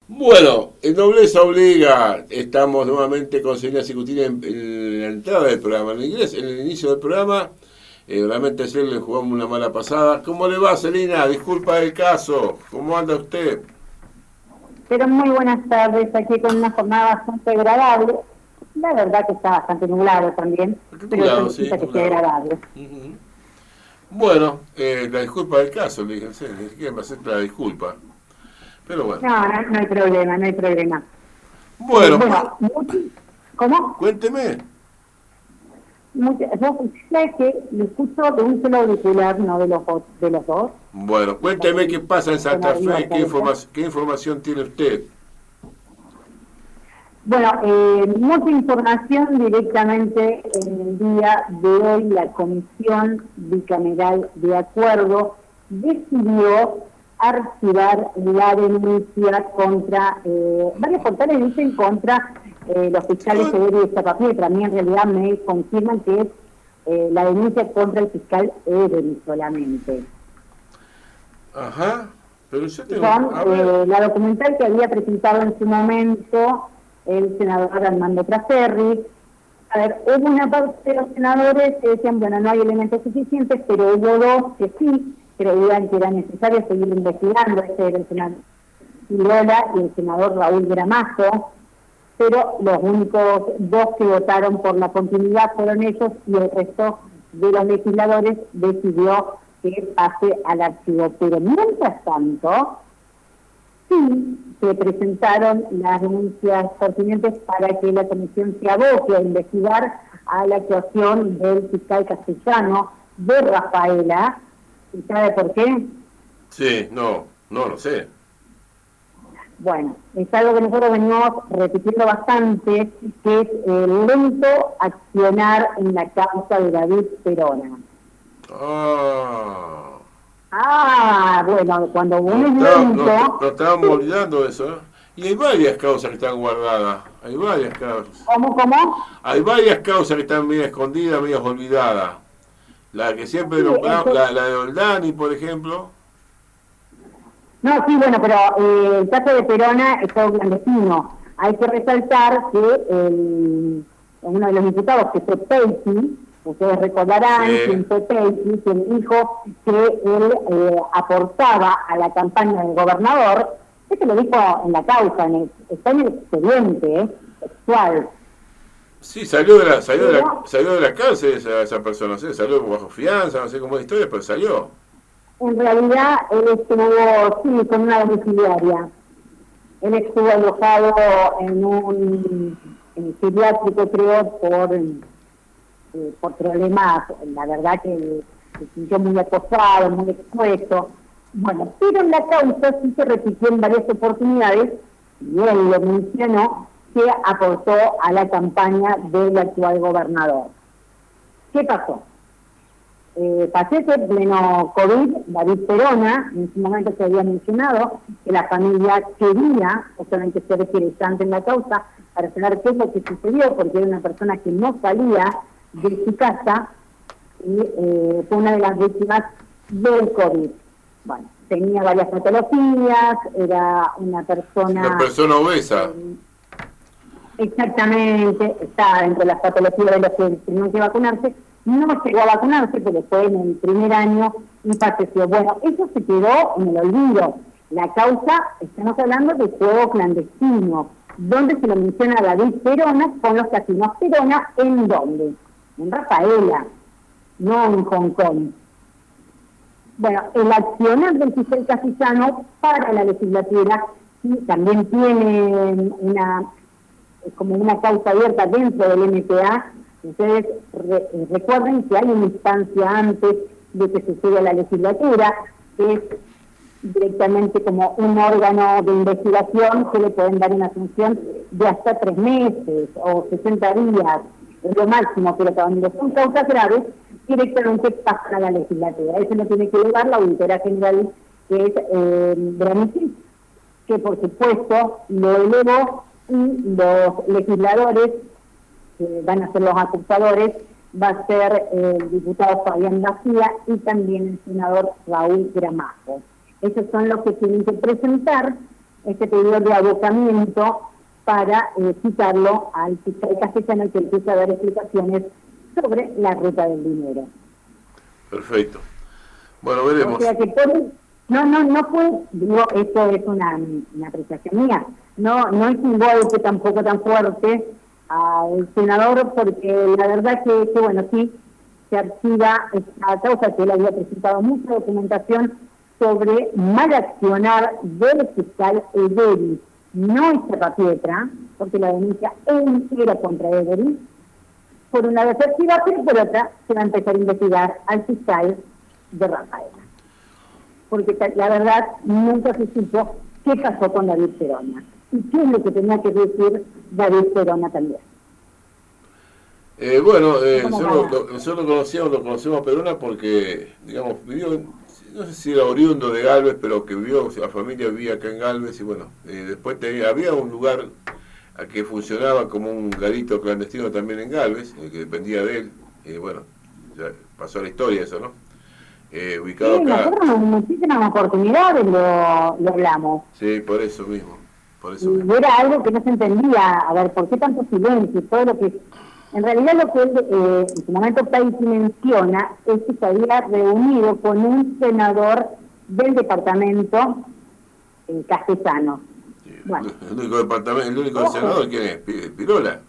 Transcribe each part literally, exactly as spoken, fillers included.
Bueno, en Nobleza Obliga estamos nuevamente con Selena Cicutina en, en la entrada del programa. En inglés, en el inicio del programa, eh, realmente ayer le jugamos una mala pasada. ¿Cómo le va, Selena? Disculpa el caso. ¿Cómo anda usted? Pero muy buenas tardes, aquí con una jornada bastante agradable. La verdad que está bastante nublado también, pero eso Nublado, no sí, quita que sea nublado. agradable. Uh-huh. Bueno, eh, la disculpa del caso, le dije, sí, ni siquiera me acepta la disculpa. Pero bueno. No, no, no hay problema, no hay problema. Eh, Bueno, pues, bueno, mucho- ¿cómo? cuénteme. Mucho- Yo sé que lo escucho de un solo auricular, no de los, dos- de los dos. Bueno, cuénteme qué pasa en Con Santa arriba Fe, qué, cabeza. informa- qué información tiene usted. Bueno, eh, mucha información directamente en el día de hoy. La Comisión Bicameral de Acuerdo decidió archivar la denuncia contra, eh, varios portales dicen contra eh, los fiscales Severo y Zapapietra. A mí en realidad me confirman que es eh, la denuncia contra el fiscal Every solamente. Ajá, pero yo tengo... Son A ver, eh, la documental que había presentado en su momento el senador Armando Traferri. A ver, hubo una parte de los senadores que decían, bueno, no hay elementos suficientes, pero hubo dos que sí creían que era necesario seguir investigando. Este era el senador Irola y el senador Raúl Gramazo, pero los únicos dos que votaron por la continuidad fueron ellos y el resto de los legisladores decidió que pase al archivo. Pero mientras tanto, sí se presentaron las denuncias pertinentes para que la comisión se aboque a investigar a la actuación del fiscal castellano de Rafaela. ¿Y sabe por qué? sí, no, no lo sé. Bueno, es algo que nosotros venimos repitiendo bastante, que es el lento accionar en la causa de David Perona. Ah, Ah, bueno, cuando uno no, es está- no, lento, no estábamos olvidando eso, ¿eh? Y hay varias causas que están guardadas, hay varias causas. ¿cómo, cómo? Hay varias causas que están medio escondidas, medio olvidadas. La que siempre Sí, nombramos, eso- la, la de Oldani, por ejemplo. No, sí, bueno, pero eh, el caso de Perona es todo clandestino. Hay que resaltar que el, uno de los diputados, que fue Pelti, ustedes recordarán Sí. quién fue Pelti, quien dijo que él eh, aportaba a la campaña del gobernador. Esto lo dijo en la causa, en el, está en el expediente eh, textual. Sí, salió de la, salió de la, Pero- salió de la cárcel esa, esa persona, no sé, salió bajo fianza, no sé cómo es la historia, pero salió. En realidad, él estuvo, sí, con una domiciliaria. Él estuvo alojado en un en psiquiátrico, creo, por, eh, por problemas, la verdad que se sintió muy acosado, muy expuesto. Bueno, pero en la causa sí se repitió en varias oportunidades, y él lo mencionó, que aportó a la campaña del actual gobernador. ¿Qué pasó? Eh, Pacete, pleno COVID, David Perona, en su momento se había mencionado que la familia quería justamente ser querellante en la causa para saber qué es lo que sucedió, porque era una persona que no salía de su casa y eh, fue una de las víctimas del COVID. Bueno, tenía varias patologías, era una persona... Una persona obesa. eh, Exactamente, está entre las patologías de los que tenían que vacunarse. No llegó a vacunarse, pero fue en el primer año y falleció. Bueno, eso se quedó en el olvido. La causa, estamos hablando de juego clandestino, donde se lo menciona a David Perona con los casinos Perona, ¿en dónde? En Rafaela, no en Hong Kong. Bueno, el accionar del fiscal castellano para la legislatura sí, también tiene una como una causa abierta dentro del M P A. Ustedes re, recuerden que hay una instancia antes de que suceda la legislatura, que es directamente como un órgano de investigación que le pueden dar una sanción de hasta tres meses o sesenta días, es lo máximo, pero cuando son causas graves, directamente pasan a la legislatura. Eso lo tiene que llevar la auditora general, que es eh, Branici, que por supuesto lo elevó, y los legisladores, que van a ser los acusadores, va a ser el diputado Fabián García y también el senador Raúl Gramajo. Esos son los que tienen que presentar este pedido de abocamiento para eh, citarlo al fiscal castellano que empieza a dar explicaciones sobre la ruta del dinero. Perfecto. Bueno, veremos. O sea que por, no, no, no fue, digo, esto es una, una apreciación mía, no, no es un golpe tampoco tan fuerte al senador, porque la verdad que, que bueno, sí, se archiva esta causa que él había presentado mucha documentación sobre mal accionar del fiscal Ederi, no es Serrapietra, porque la denuncia era contra Ederi. Por una vez se archiva, pero por otra se va a empezar a investigar al fiscal de Rafaela. Porque la verdad nunca se supo qué pasó con David Perona y qué es lo que tenía que decir David Perona también. Eh, bueno, eh, nosotros, lo, nosotros lo conocíamos, lo conocemos a Perona porque, digamos, vivió, no sé si era oriundo de Galvez, pero que vivió, o sea, la familia vivía acá en Galvez y bueno, eh, después tenía, había un lugar a que funcionaba como un garito clandestino también en Galvez, eh, que dependía de él, y bueno, ya pasó la historia eso, ¿no? Eh, ubicado sí, acá. Nosotros en muchísimas oportunidades lo, lo hablamos. Sí, por eso mismo. Por eso y mismo. Era algo que no se entendía, a ver, ¿por qué tanto silencio? Todo lo que... En realidad lo que él, eh, en su momento Paisi menciona es que se había reunido con un senador del departamento eh, castellano. Sí, bueno. El único departamento, el único Ojo. senador, ¿quién es? ¿Pirola?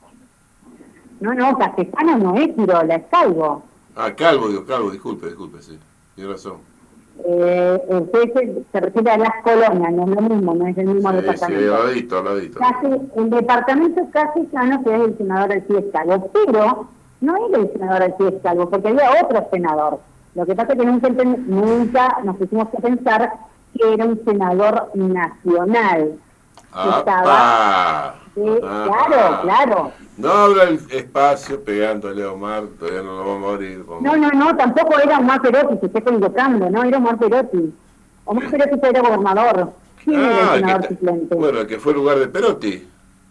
No, no, castellano no es Pirola, es Calvo. Ah, Calvo, digo, Calvo, disculpe, disculpe, sí, tiene razón. Eh, usted se, se refiere a las colonias, no es lo mismo, no es el mismo sí, departamento. Sí, al ladito, al ladito. Casi, el departamento castellano que es el senador Alcides Calvo, pero no era el senador Alcides Calvo, porque había otro senador. Lo que pasa es que nunca, nunca nos pusimos a pensar que era un senador nacional. ¡Apa! Estaba de, ah, claro, ah. claro. No abra el espacio pegándole a Omar, todavía no lo vamos a abrir. Vamos. No, no, no, tampoco era Omar Perotti, se está equivocando, no, era Omar Perotti. Omar Perotti era gobernador. ¿Quién ah, era el senador que suplente? Bueno, el que fue el lugar de Perotti.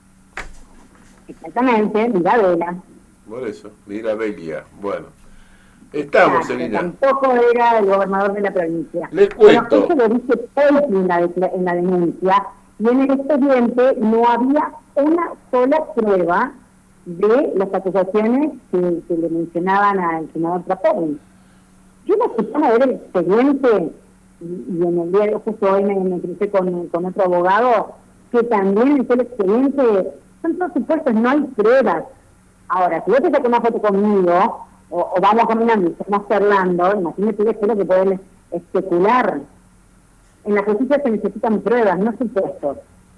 Exactamente, Mirabella. Por eso, Mirabella. Bueno, estamos, claro, Celina. Tampoco era el gobernador de la provincia. Les cuento. Bueno, eso lo dice Paisi en la, en la denuncia, y en el expediente no había una sola prueba de las acusaciones que, que le mencionaban al senador Trapón. Yo no escuchaba ver el expediente, y, y en el día de justo hoy me, me crucé con, con otro abogado, que también en el expediente son todos supuestos, no hay pruebas. Ahora, si vos te sacas una foto conmigo, o, o vamos caminando y estamos charlando, imagínate qué es lo que pueden especular. En la justicia se necesitan pruebas, no supuestos.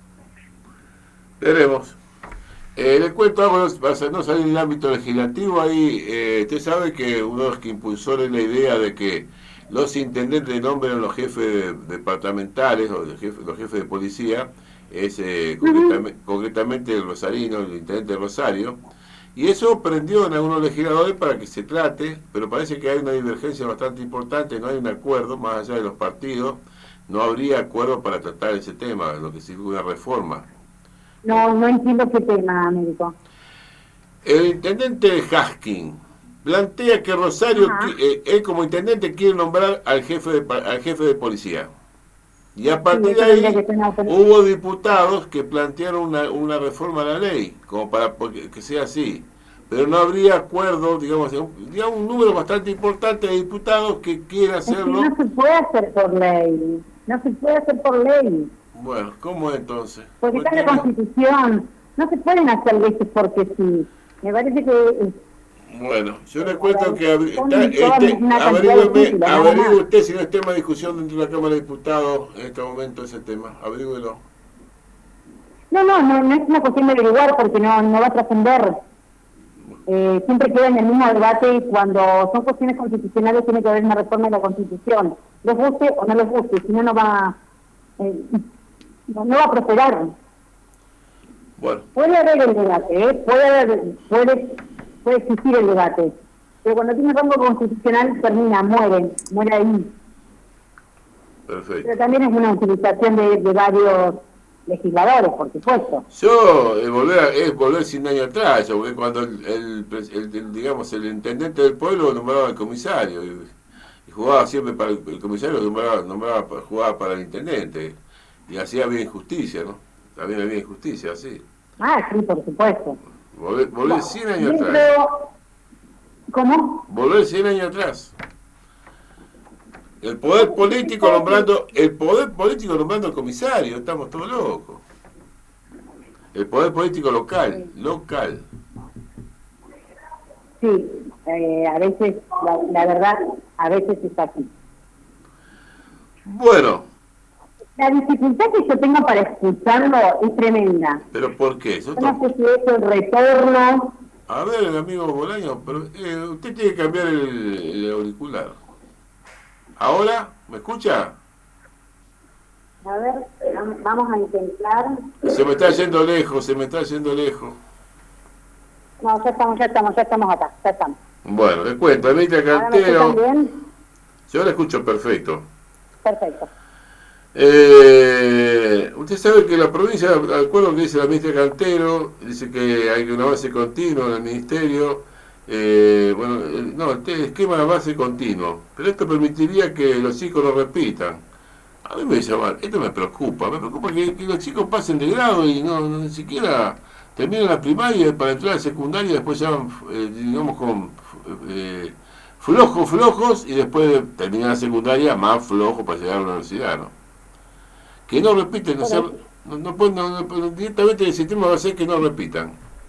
Veremos. Eh, le cuento algo, para no salir del ámbito legislativo, ahí eh, usted sabe que uno de los que impulsó la idea de que los intendentes nombren los jefes departamentales o los jefes, los jefes de policía, es eh, uh-huh. concretamente, concretamente el rosarino, el intendente de Rosario, y eso prendió en algunos legisladores para que se trate, pero parece que hay una divergencia bastante importante, no hay un acuerdo, más allá de los partidos, no habría acuerdo para tratar ese tema, lo que significa una reforma. No, no entiendo qué tema, Américo. El intendente Haskin plantea que Rosario, eh, él como intendente quiere nombrar al jefe de, al jefe de policía. Y a partir sí, de ahí hubo diputados que plantearon una, una reforma a la ley, como para que sea así. Pero no habría acuerdo, digamos, digamos un número bastante importante de diputados que quiera hacerlo. Es que no se puede hacer por ley, no se puede hacer por ley. Bueno, ¿cómo es entonces? Porque está en la Constitución, no se pueden hacer leyes porque sí. Me parece que... Bueno, yo le cuento que abri está, este, averígüeme, averígüe usted si no es tema de discusión dentro de la Cámara de Diputados en este momento ese tema, averígüelo. No, no, no, no es una cuestión de averiguar porque no, no va a trascender. Eh, siempre queda en el mismo debate y cuando son cuestiones constitucionales tiene que haber una reforma de la Constitución. Les guste o no les guste, si no, no va... Eh, No, no va a prosperar. Bueno. Puede haber el debate, ¿eh? puede, haber, puede, puede existir el debate, pero cuando tiene rango constitucional termina, muere, muere ahí. Perfecto. Pero también es una utilización de, de varios legisladores, por supuesto. Yo, eh, volver a, es volver cien años atrás, yo, cuando el, el, el, el, digamos, el intendente del pueblo nombraba al comisario, y, y jugaba siempre para el, el comisario, nombraba, nombraba, jugaba para el intendente. Y así había injusticia, ¿no? También había injusticia, así. Ah, sí, por supuesto. Volver, volver Bueno, cien años dentro... atrás. ¿Cómo? Volver cien años atrás. El poder político nombrando, el poder político nombrando al comisario, estamos todos locos. El poder político local, local. Sí, eh, a veces, la, la verdad, a veces es así. Bueno. La dificultad que yo tengo para escucharlo es tremenda. ¿Pero por qué? Yo no sé si es el retorno. A ver, el amigo Bolaño, pero eh, usted tiene que cambiar el, el auricular. ¿Ahora? ¿Me escucha? A ver, vamos a intentar. Se me está yendo lejos, se me está yendo lejos. No, ya estamos, ya estamos, ya estamos acá, ya estamos. Bueno, le cuento, Anita Cantero. ¿Ahora me escuchan bien? Yo la escucho perfecto. Perfecto. Eh, usted sabe que la provincia, de acuerdo a lo que dice la ministra Cantero, dice que hay una base continua en el ministerio. Eh, bueno, no, el esquema de base continuo, pero esto permitiría que los chicos lo repitan. A mí me dice, mal, esto me preocupa, me preocupa que, que los chicos pasen de grado y no, no ni siquiera terminen la primaria para entrar a la secundaria y después ya van, eh, digamos, con eh, flojos, flojos, y después terminan la secundaria más flojos para llegar a la universidad, ¿no? Que no repiten, o sea, no, no, no, no, no, directamente el sistema va a ser que no repitan.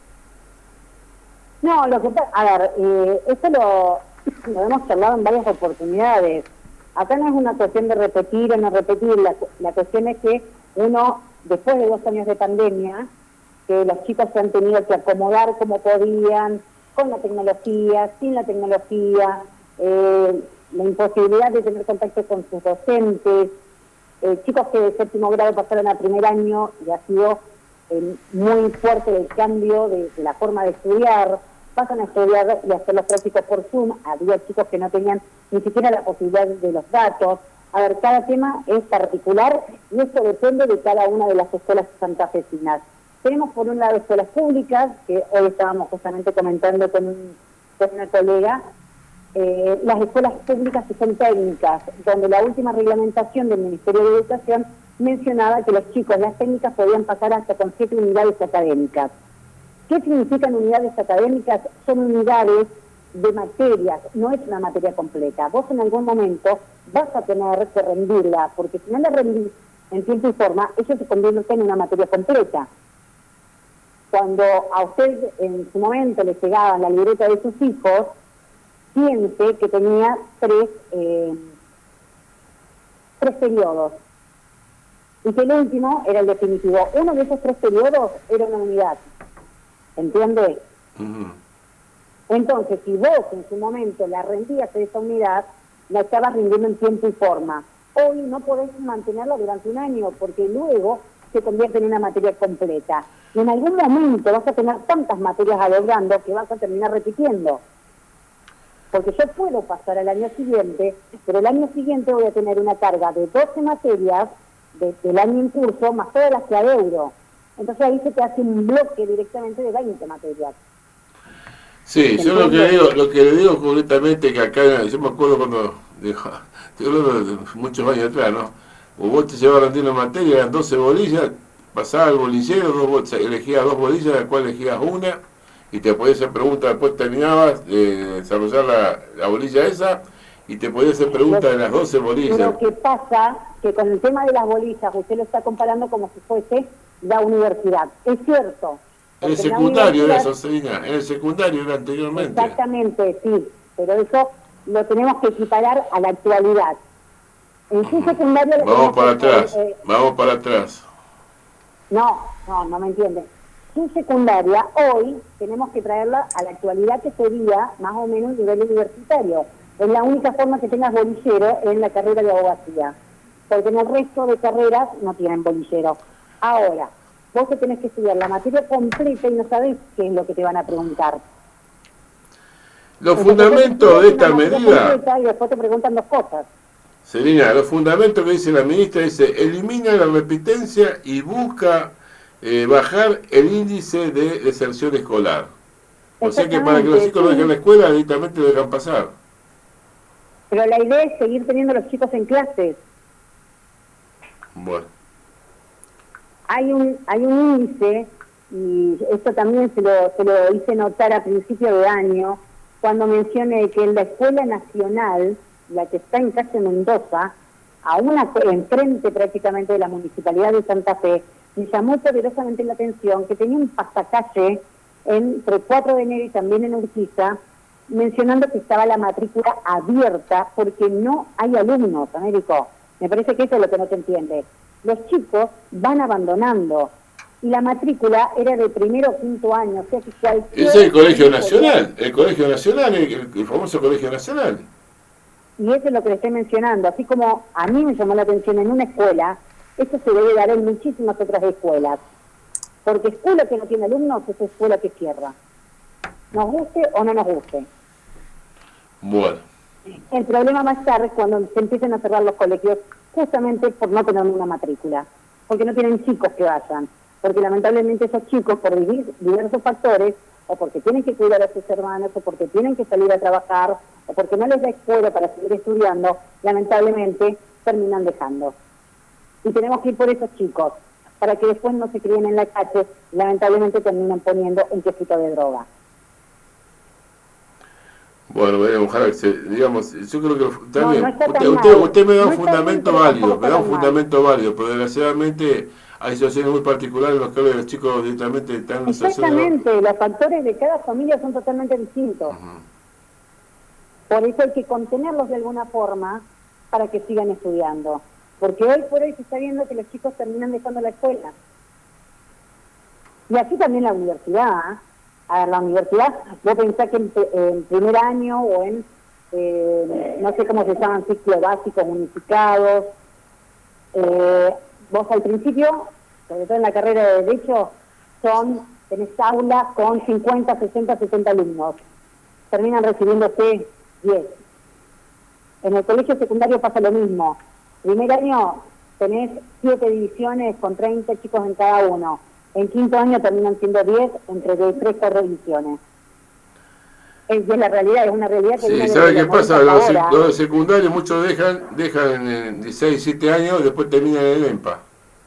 No, lo que pasa, a ver, eh, esto lo, lo hemos charlado en varias oportunidades. Acá no es una cuestión de repetir o no repetir, la, la cuestión es que uno, después de dos años de pandemia, que los chicos se han tenido que acomodar como podían, con la tecnología, sin la tecnología, eh, la imposibilidad de tener contacto con sus docentes, eh, chicos que de séptimo grado pasaron a primer año y ha sido eh, muy fuerte el cambio de, de la forma de estudiar, pasan a estudiar y a hacer los prácticos por Zoom, había chicos que no tenían ni siquiera la posibilidad de los datos. A ver, cada tema es particular y esto depende de cada una de las escuelas santafesinas. Tenemos por un lado escuelas públicas, que hoy estábamos justamente comentando con, un, con una colega, eh, las escuelas públicas que son técnicas, donde la última reglamentación del Ministerio de Educación mencionaba que los chicos, las técnicas podían pasar hasta con siete unidades académicas. ¿Qué significan unidades académicas? Son unidades de materias, no es una materia completa. Vos en algún momento vas a tener que rendirla, porque si no la rendís en tiempo y forma, eso se convierte en una materia completa. Cuando a usted en su momento le llegaba la libreta de sus hijos, piense que tenía tres, eh, tres periodos. Y que el último era el definitivo. Uno de esos tres periodos era una unidad. ¿Entiende? Uh-huh. Entonces, si vos en su momento la rendías de esa unidad, la estabas rindiendo en tiempo y forma. Hoy no podés mantenerla durante un año, porque luego se convierte en una materia completa. Y en algún momento vas a tener tantas materias alogrando que vas a terminar repitiendo. Porque yo puedo pasar al año siguiente, pero el año siguiente voy a tener una carga de doce materias de, del año en curso, más todas las que adeudo. Entonces ahí se te hace un bloque directamente de veinte materias. Sí, yo lo que le digo, lo que le digo concretamente que acá, yo me acuerdo cuando, estoy hablando de muchos años atrás, ¿no? O vos te llevabas a rendir una materia, eran doce bolillas, pasaba el bolillero, dos, elegías dos bolillas, de las cuales elegías una, y te podías hacer preguntas, después terminabas de desarrollar la, la bolilla esa, y te podías hacer preguntas de las doce bolillas. Lo que pasa que con el tema de las bolillas, usted lo está comparando como si fuese la universidad. Es cierto. En el secundario era eso, Selina, en el secundario era anteriormente. Exactamente, sí, pero eso lo tenemos que equiparar a la actualidad. En su secundario... Vamos para que, atrás, eh, vamos para atrás. No, no, no me entiende. Su secundaria, hoy, tenemos que traerla a la actualidad, que sería más o menos un nivel universitario. Es la única forma que tengas bolillero en la carrera de abogacía, porque en el resto de carreras no tienen bolillero. Ahora, vos te tenés que estudiar la materia completa y no sabés qué es lo que te van a preguntar. Los fundamentos de esta medida... Y después te preguntan dos cosas. Selina, los fundamentos que dice la ministra dice, elimina la repitencia y busca eh, bajar el índice de deserción escolar. O sea que para que los chicos no dejen la escuela, directamente lo dejan pasar. Pero la idea es seguir teniendo a los chicos en clases. Bueno. hay un hay un índice, y esto también se lo, se lo hice notar a principio de año, cuando mencioné que en la Escuela Nacional, la que está en calle Mendoza, a una enfrente prácticamente de la Municipalidad de Santa Fe, me llamó poderosamente la atención que tenía un pasacalle entre cuatro de enero y también en Urquiza, mencionando que estaba la matrícula abierta porque no hay alumnos, Américo. Me parece que eso es lo que no se entiende. Los chicos van abandonando y la matrícula era de primero o quinto año, o sea que cualquier... Es el Colegio Nacional, el Colegio Nacional, el, el famoso Colegio Nacional. Y eso es lo que le estoy mencionando. Así como a mí me llamó la atención en una escuela, eso se debe dar en muchísimas otras escuelas. Porque escuela que no tiene alumnos es escuela que cierra. Nos guste o no nos guste. Bueno. El problema va a estar cuando se empiecen a cerrar los colegios, justamente por no tener una matrícula. Porque no tienen chicos que vayan. Porque lamentablemente esos chicos, por diversos factores, o porque tienen que cuidar a sus hermanos, o porque tienen que salir a trabajar, o porque no les da escuela para seguir estudiando, lamentablemente terminan dejando. Y tenemos que ir por esos chicos, para que después no se críen en la calle, lamentablemente terminan poniendo un quesito de droga. Bueno, veremos, ojalá que se, digamos, yo creo que también, no, no usted, usted, usted me da un no fundamento bien, válido, me da un mal. fundamento válido, pero desgraciadamente hay situaciones muy particulares en las que los chicos directamente están en Exactamente, de... los factores de cada familia son totalmente distintos. Uh-huh. Por eso hay que contenerlos de alguna forma para que sigan estudiando. Porque hoy por hoy se está viendo que los chicos terminan dejando la escuela. Y así también la universidad. ¿eh? A ver, la universidad, vos pensás que en, en primer año o en, eh, no sé cómo se llaman, ciclos básicos unificados, eh, vos al principio, sobre todo en la carrera de Derecho, son, tenés aulas con cincuenta, sesenta, setenta alumnos. Terminan recibiéndose diez. En el colegio secundario pasa lo mismo. Primer año tenés siete divisiones con treinta chicos en cada uno. En quinto año terminan siendo diez entre tres, cuatro divisiones. Es, es la realidad, es una realidad que... Sí, ¿sabe qué pasa? Los, los de secundarios muchos dejan, dejan en dieciséis, diecisiete años y después terminan en el EMPA.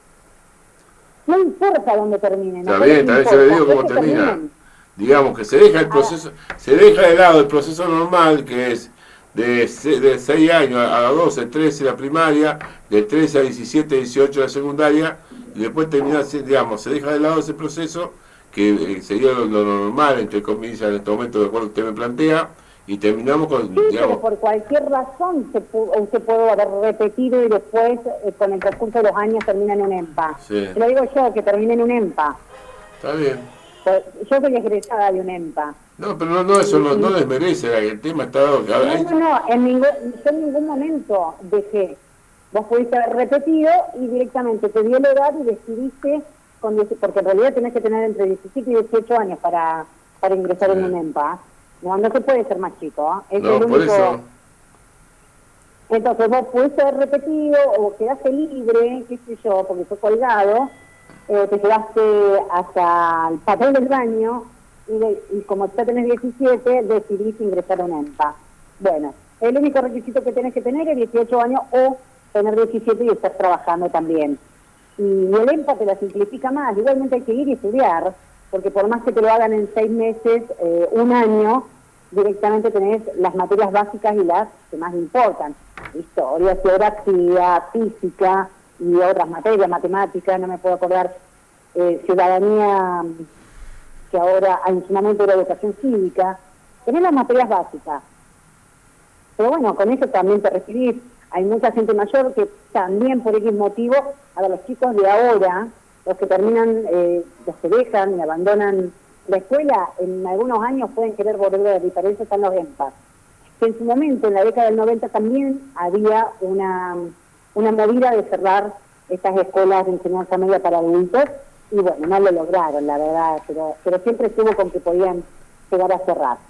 No importa dónde terminen. Está bien, también se le digo cómo termina. Terminen. Digamos que se deja el proceso, ah. se deja de lado el proceso normal, que es de seis años a doce, trece la primaria, de trece a diecisiete, dieciocho la secundaria, y después termina, digamos, se deja de lado ese proceso, que eh, sería lo, lo normal, entre comillas, en este momento, de acuerdo a usted me plantea, y terminamos con, sí, digamos... pero por cualquier razón se pudo, usted puede haber repetido y después, eh, con el transcurso de los años, termina en un EMPA. Sí. Lo digo yo, que termine en un EMPA. Está bien. Pues, yo soy egresada de un EMPA. No, pero no, no eso no, no desmerece, el tema está... No, no, no, en ningún, yo en ningún momento dejé. Vos pudiste haber repetido y directamente te dio la edad y decidiste, con porque en realidad tenés que tener entre diecisiete y dieciocho años para, para ingresar sí. en un EMPA. No, no se puede ser más chico. ¿eh? Es no, el por único... eso... Entonces vos pudiste haber repetido o quedaste libre, qué sé yo, porque fue colgado, eh, te quedaste hasta el patrón del baño y, de, y como ya tenés diecisiete, decidiste ingresar a un EMPA. Bueno, el único requisito que tenés que tener es dieciocho años o tener diecisiete y estar trabajando también. Y el EMPA te la simplifica más. Igualmente hay que ir y estudiar, porque por más que te lo hagan en seis meses, eh, un año, directamente tenés las materias básicas y las que más importan. Historia, geografía, física y otras materias, matemáticas, no me puedo acordar, eh, ciudadanía, que ahora en su momento era educación cívica. Tenés las materias básicas. Pero bueno, con eso también te recibís. Hay mucha gente mayor que también por X motivo, a ver, los chicos de ahora, los que terminan, eh, los que dejan y abandonan la escuela, en algunos años pueden querer volver, y para eso están los EMPA. Que en su momento, en la década del noventa, también había una, una movida de cerrar estas escuelas de enseñanza media para adultos, y bueno, no lo lograron, la verdad, pero, pero siempre estuvo con que podían llegar a cerrar.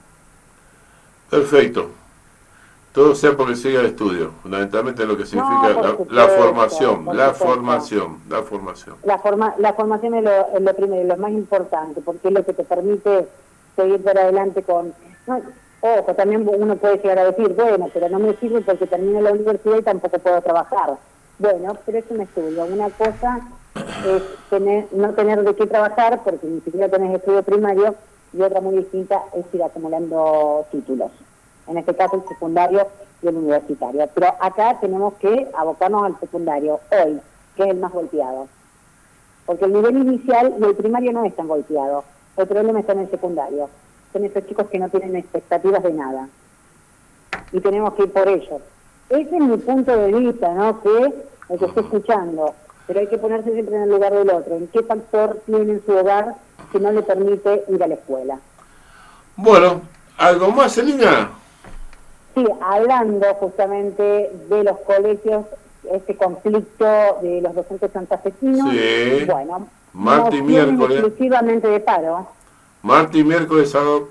Perfecto. Todo sea porque siga el estudio, fundamentalmente lo que significa no, la, supuesto, la formación, la supuesto. formación, la formación. La, forma, la formación es lo, es lo primero, lo más importante, porque es lo que te permite seguir para adelante con... No, ojo, también uno puede llegar a decir, bueno, pero no me sirve porque termino la universidad y tampoco puedo trabajar. Bueno, pero es un estudio, una cosa es tener, no tener de qué trabajar porque ni siquiera tenés estudio primario, y otra muy distinta es ir acumulando títulos, en este caso el secundario y el universitario. Pero acá tenemos que abocarnos al secundario hoy, que es el más golpeado, porque el nivel inicial y el primario no es tan golpeado, el problema está en el secundario, son esos chicos que no tienen expectativas de nada, y tenemos que ir por ellos. Ese es mi punto de vista, ¿no? Que el que estoy escuchando, pero hay que ponerse siempre en el lugar del otro. ¿En qué factor tiene en su hogar que no le permite ir a la escuela? Bueno, ¿algo más, Celina? Sí, hablando justamente de los colegios, este conflicto de los docentes santafesinos, sí. Bueno, martes y miércoles. Exclusivamente de paro. Martes y miércoles, sábado.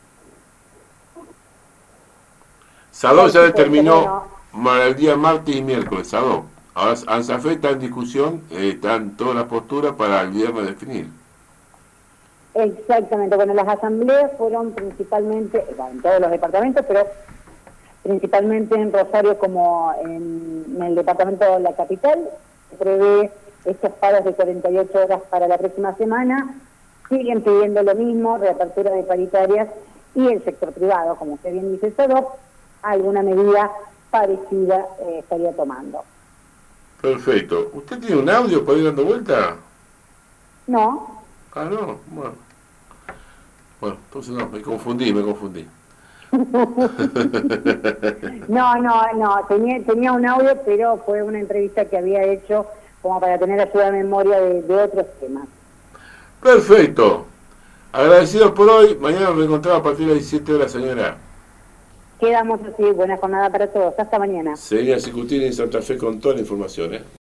Sábado ya determinó bueno. el día martes y miércoles, sábado. Ahora ANSAFE está en discusión, eh, están todas las posturas para el viernes definir. Exactamente, bueno, las asambleas fueron principalmente, bueno, en todos los departamentos, pero principalmente en Rosario como en, en el departamento de la capital, se prevé estos paros de cuarenta y ocho horas para la próxima semana, siguen pidiendo lo mismo, reapertura de paritarias, y el sector privado, como usted bien dice, solo alguna medida parecida eh, estaría tomando. Perfecto. ¿Usted tiene un audio para ir dando vuelta? No. Ah, no, bueno. Bueno, entonces no, me confundí, me confundí. no, no, no, tenía, tenía un audio, pero fue una entrevista que había hecho como para tener ayuda de memoria de, de otros temas. Perfecto. Agradecidos por hoy. Mañana nos reencontramos a partir de las diecisiete horas, señora. Quedamos así. Buena jornada para todos. Hasta mañana. Señora Cicutina en Santa Fe con toda la información, ¿eh?